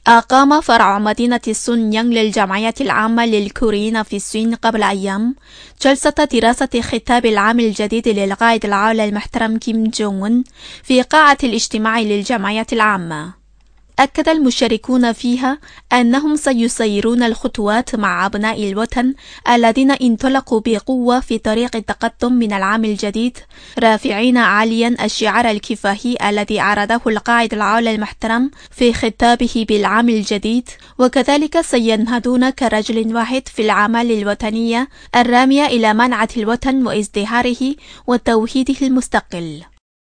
أقام فرع مدينة سونيانغ للجمعية العامة للكوريين في الصين قبل أيام جلسة دراسة خطاب العام الجديد للقائد العام المحترم كيم جونغ أون في قاعة الاجتماع للجمعية العامة. أكد المشاركون فيها أنهم سيسيرون الخطوات مع أبناء الوطن الذين انطلقوا بقوة في طريق التقدم من العام الجديد، رافعين عاليا الشعار الكفاحي الذي عرضه القائد العام المحترم في خطابه بالعام الجديد، وكذلك سينهضون كرجل واحد في الأعمال الوطنية الرامية إلى منعة الوطن وازدهاره وتوحيده المستقل.